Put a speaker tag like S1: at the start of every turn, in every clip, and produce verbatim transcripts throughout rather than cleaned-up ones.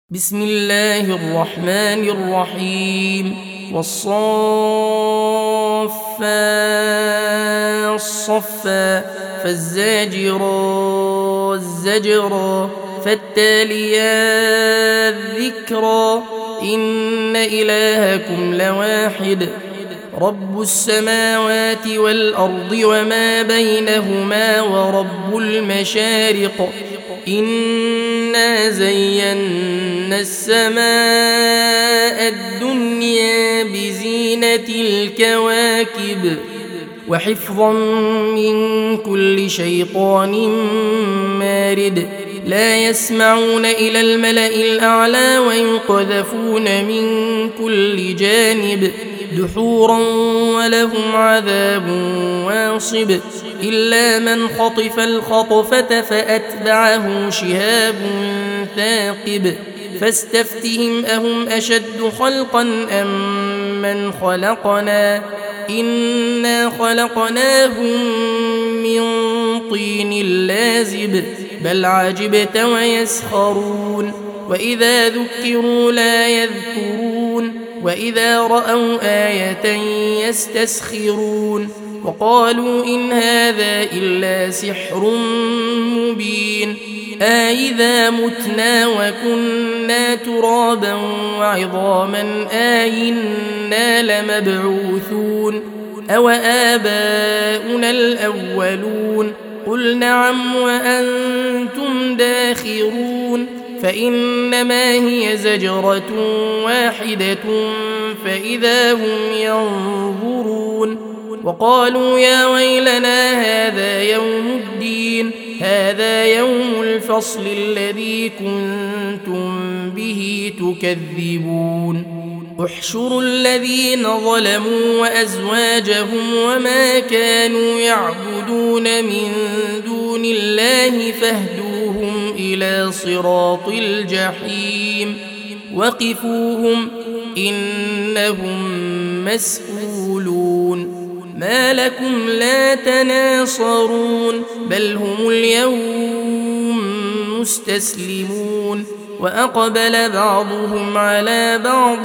S1: بسم الله الرحمن الرحيم والصافات صفا فالزاجرات زجرا فالتاليات ذكرا إن إلهكم لواحد رب السماوات والأرض وما بينهما ورب المشارق إنا زينا السماء الدنيا بزينة الكواكب وحفظا من كل شيطان مارد لا يسمعون إلى الملأ الأعلى ويقذفون من كل جانب دحورا ولهم عذاب واصب إلا من خطف الخطفة فأتبعه شهاب ثاقب فاستفتهم أهم أشد خلقا أم من خلقنا إنا خلقناهم من طين لازب بل عجبت ويسخرون وإذا ذكروا لا يذكرون وإذا رأوا آية يستسخرون وقالوا إن هذا إلا سحر مبين أإذا متنا وكنا ترابا وعظاما أإنا لمبعوثون أو آباؤنا الأولون قل نعم وأنتم داخرون فإنما هي زجرة واحدة فإذا هم ينظرون وقالوا يا ويلنا هذا يوم الدين هذا يوم الفصل الذي كنتم به تكذبون احشروا الذين ظلموا وأزواجهم وما كانوا يعبدون من دون الله فاهدوهم إلى صراط الجحيم وقفوهم إنهم مسؤولون ما لكم لا تناصرون بل هم اليوم مستسلمون وأقبل بعضهم على بعض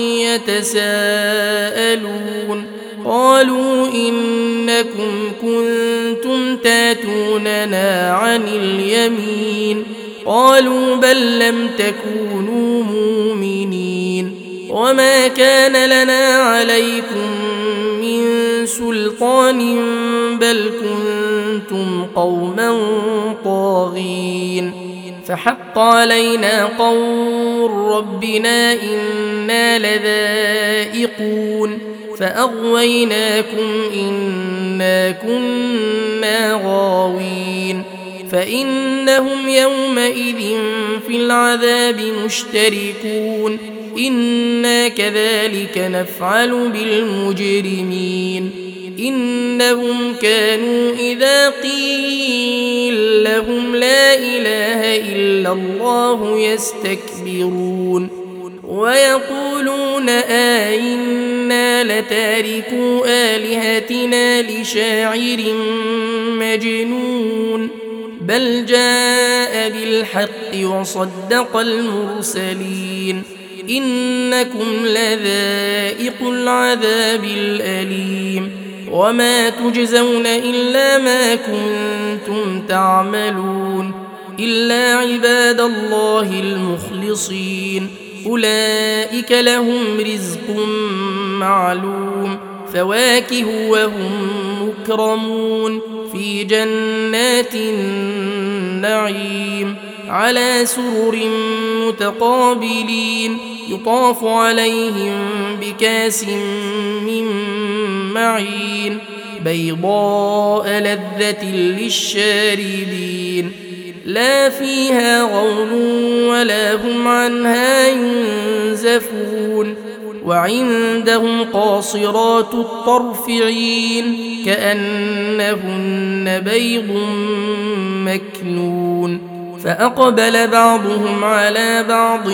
S1: يتساءلون قالوا إنكم كنتم تاتوننا عن اليمين قالوا بل لم تكونوا مؤمنين وما كان لنا عليكم من سلطان بل كنتم قوما طاغين فحق علينا قول ربنا إنا لذائقون فأغويناكم إنا كنا غاوين فإنهم يومئذ في العذاب مشتركون إنا كذلك نفعل بالمجرمين إنهم كانوا إذا قيل لهم لا إله إلا الله يستكبرون ويقولون آئنا لتاركو آلهتنا لشاعر مجنون بل جاء بالحق وصدق المرسلين إنكم لذائق العذاب الأليم وما تجزون إلا ما كنتم تعملون إلا عباد الله المخلصين أولئك لهم رزق معلوم فواكه وهم مكرمون في جنات النعيم على سرر متقابلين يطاف عليهم بكاس من معين بيضاء لذة للشاربين لا فيها غول ولا هم عنها ينزفون وعندهم قاصرات الطرف عين كأنهن بيض مكنون فأقبل بعضهم على بعض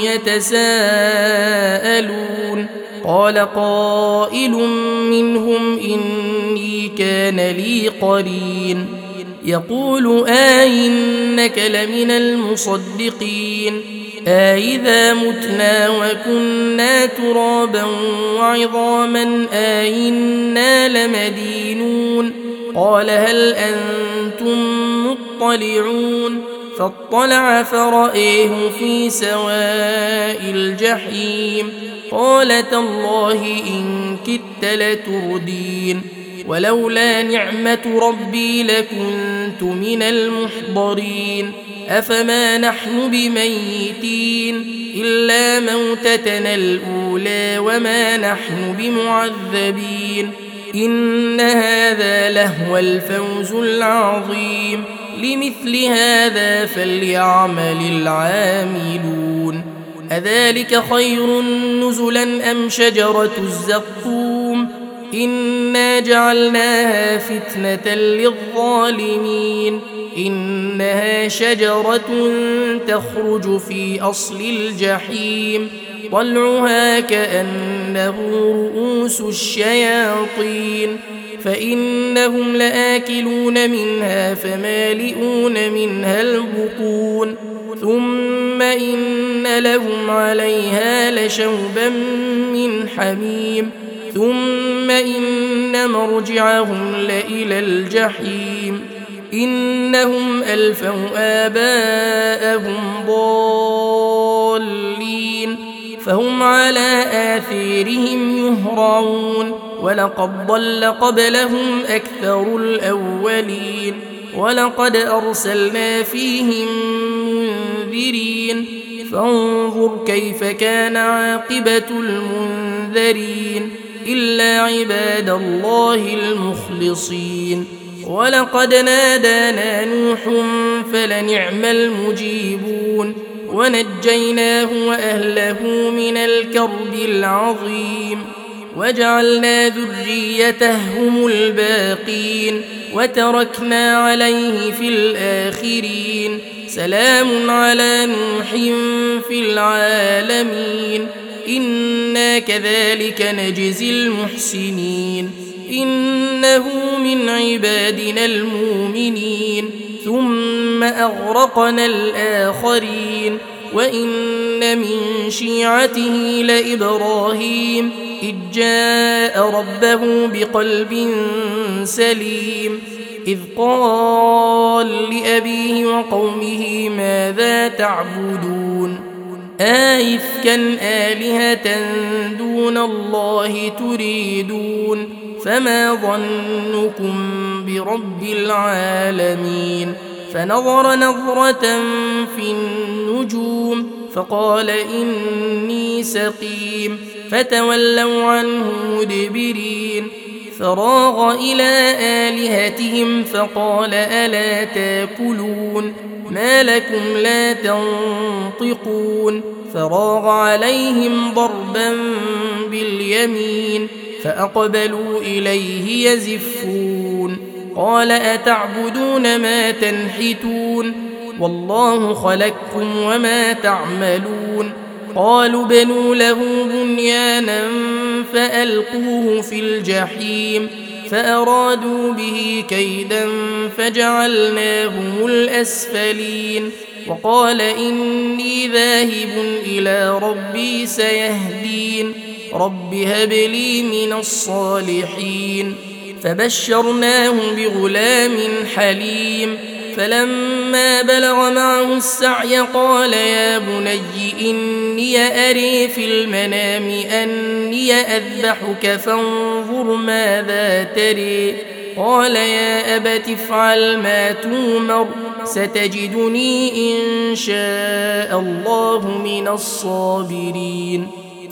S1: يتساءلون قال قائل منهم إني كان لي قرين يقول آئنك لمن المصدقين أإذا متنا وكنا ترابا وعظاما أإنا لمدينون قال هل أنتم مطلعون فاطلع فرأيه في سواء الجحيم قال تالله إن كدت لتردين ولولا نعمة ربي لكنت من المحضرين أفما نحن بميتين إلا موتتنا الأولى وما نحن بمعذبين إن هذا لهو الفوز العظيم لمثل هذا فليعمل العاملون أذلك خير نزلا أم شجرة الزقوم إنا جعلناها فتنة للظالمين إنها شجرة تخرج في أصل الجحيم طلعها كأنه رؤوس الشياطين فإنهم لآكلون منها فمالئون منها البطون ثم إن لهم عليها لشوبا من حميم ثم إن مرجعهم لإلى الجحيم إنهم ألفوا آباءهم ضالين فهم على آثارهم يهرعون ولقد ضل قبلهم أكثر الأولين ولقد أرسلنا فيهم منذرين فانظر كيف كان عاقبة المنذرين إلا عباد الله المخلصين ولقد نادانا نوح فلنعم المجيبون ونجيناه وأهله من الكرب العظيم وجعلنا ذريته هم الباقين وتركنا عليه في الآخرين سلام على نوح في العالمين إنا كذلك نجزي المحسنين إنه من عبادنا المؤمنين ثم أغرقنا الآخرين وإن من شيعته لإبراهيم إذ جاء ربه بقلب سليم إذ قال لأبيه وقومه ماذا تعبدون آئفكا آلهة دون الله تريدون فما ظنكم برب العالمين فنظر نظرة في النجوم فقال إني سقيم فتولوا عنه مدبرين فراغ إلى آلهتهم فقال ألا تاكلون ما لكم لا تنطقون فراغ عليهم ضربا باليمين فأقبلوا إليه يزفون قال أتعبدون ما تنحتون والله خلقكم وما تعملون قالوا بنوا له بنيانا فألقوه في الجحيم فأرادوا به كيدا فجعلناهم الأسفلين وقال إني ذاهب إلى ربي سيهدين رب هب لي من الصالحين فبشرناه بغلام حليم فلما بلغ معه السعي قال يا بني إني أري في المنام أني أذبحك فانظر ماذا تري قال يا أبت افعل ما تومر ستجدني إن شاء الله من الصابرين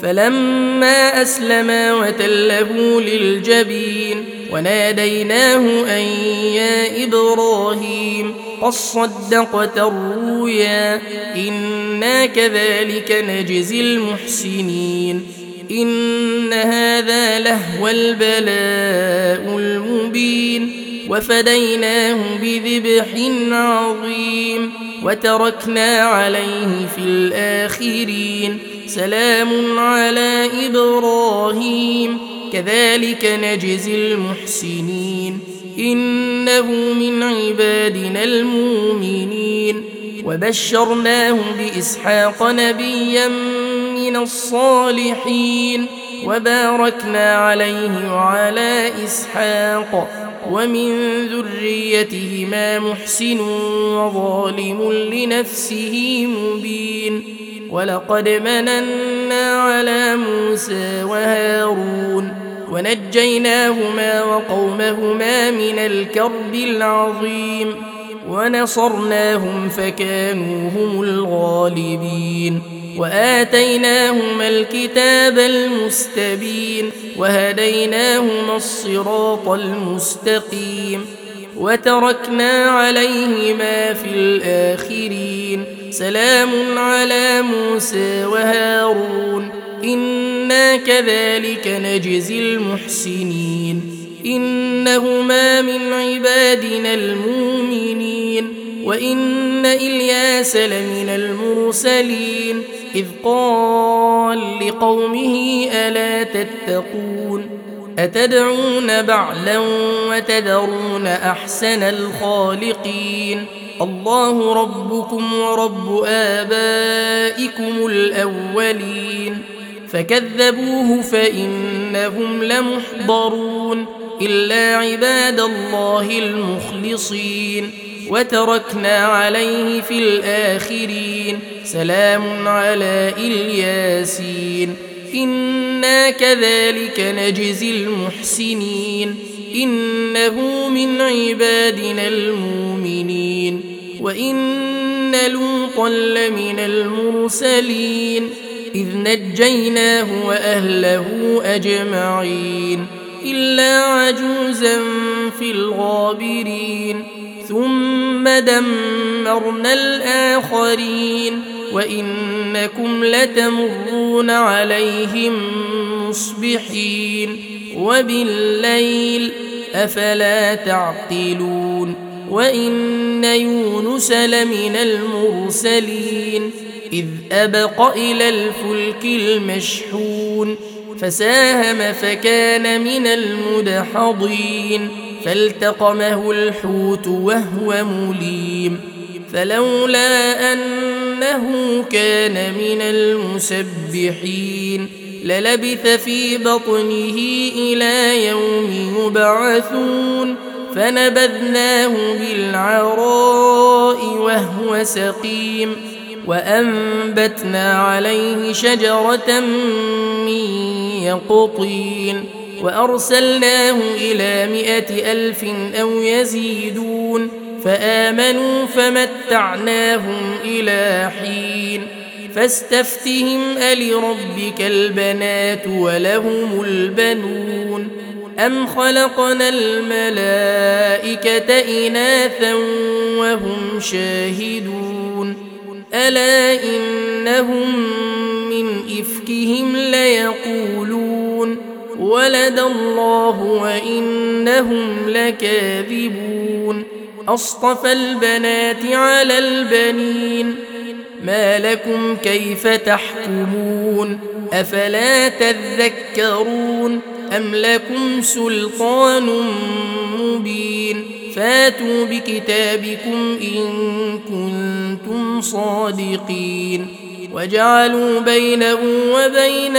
S1: فلما أسلما وتله للجبين وناديناه أن يا إبراهيم قد صدقت الرؤيا إنا كذلك نجزي المحسنين إن هذا لهو البلاء المبين وفديناه بذبح عظيم وتركنا عليه في الآخرين سلام على إبراهيم كذلك نجزي المحسنين إنه من عبادنا المؤمنين وبشرناه بإسحاق نبيا من الصالحين وباركنا عليه وعلى إسحاق ومن ذريتهما محسن وظالم لنفسه مبين ولقد مننا على موسى وهارون ونجيناهما وقومهما من الكرب العظيم ونصرناهم فكانوا هم الغالبين وآتيناهما الكتاب المستبين وهديناهما الصراط المستقيم وتركنا عليهما في الآخرين سلام على موسى وهارون إنا كذلك نجزي المحسنين إنهما من عبادنا المؤمنين وإن إلياس لمن المرسلين إذ قال لقومه ألا تتقون أتدعون بعلا وتذرون أحسن الخالقين الله ربكم ورب آبائكم الأولين فكذبوه فإنهم لمحضرون إلا عباد الله المخلصين وتركنا عليه في الآخرين سلام على الياسين إنا كذلك نجزي المحسنين إنه من عبادنا المؤمنين وإن لوطا لمن المرسلين إذ نجيناه وأهله أجمعين إلا عجوزا في الغابرين ثم دمرنا الآخرين وإنكم لتمرون عليهم مصبحين وبالليل أفلا تعقلون وإن يونس لمن المرسلين إذ أبق إلى الفلك المشحون فساهم فكان من المدحضين فالتقمه الحوت وهو مليم فلولا أنه كان من المسبحين للبث في بطنه إلى يوم يبعثون فنبذناه بالعراء وهو سقيم وأنبتنا عليه شجرة من يقطين وأرسلناه إلى مائة ألف أو يزيدون فآمنوا فمتعناهم إلى حين فاستفتهم ألربك البنات ولهم البنون أم خلقنا الملائكة إناثا وهم شاهدون ألا إنهم من إفكهم ليقولون ولد الله وإنهم لكاذبون أصطفى البنات على البنين ما لكم كيف تحكمون أفلا تذكرون أم لكم سلطان مبين فاتوا بكتابكم إن كنتم صادقين وجعلوا بينه وبين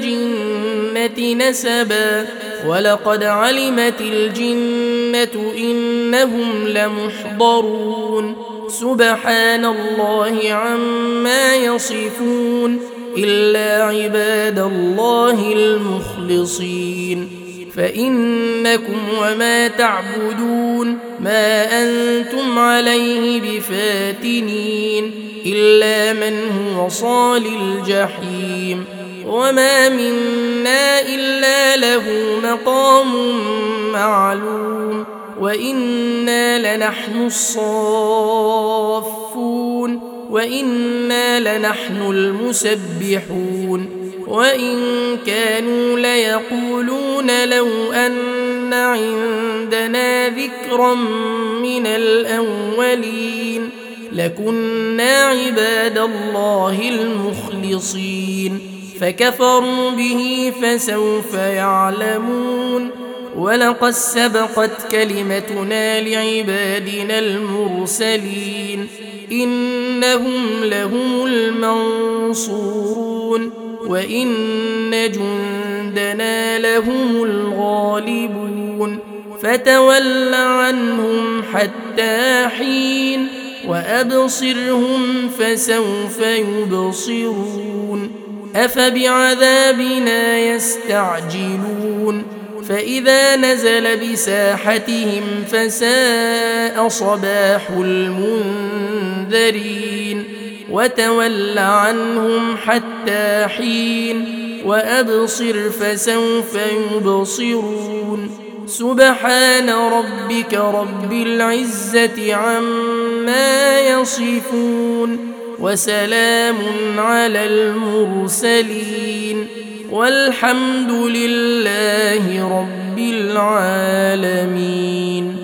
S1: الجنة نسبا ولقد علمت الجنة إنهم لمحضرون سبحان الله عما يصفون إلا عباد الله المخلصين فإنكم وما تعبدون ما أنتم عليه بفاتنين إلا من هو صال الجحيم وما منا إلا له مقام معلوم وإنا لنحن الصافون وإنا لنحن المسبحون وإن كانوا ليقولون لو أن عندنا ذكرا من الأولين لكنا عباد الله المخلصين فكفروا به فسوف يعلمون ولقد سبقت كلمتنا لعبادنا المرسلين إنهم لهم المنصورون وإن جندنا لهم الغالبون فتول عنهم حتى حين وأبصرهم فسوف يبصرون أفبعذابنا يستعجلون فإذا نزل بساحتهم فساء صباح المنذرين وتول عنهم حتى حين وأبصر فسوف يبصرون سبحان ربك رب العزة عما يصفون وسلام على المرسلين والحمد لله رب العالمين.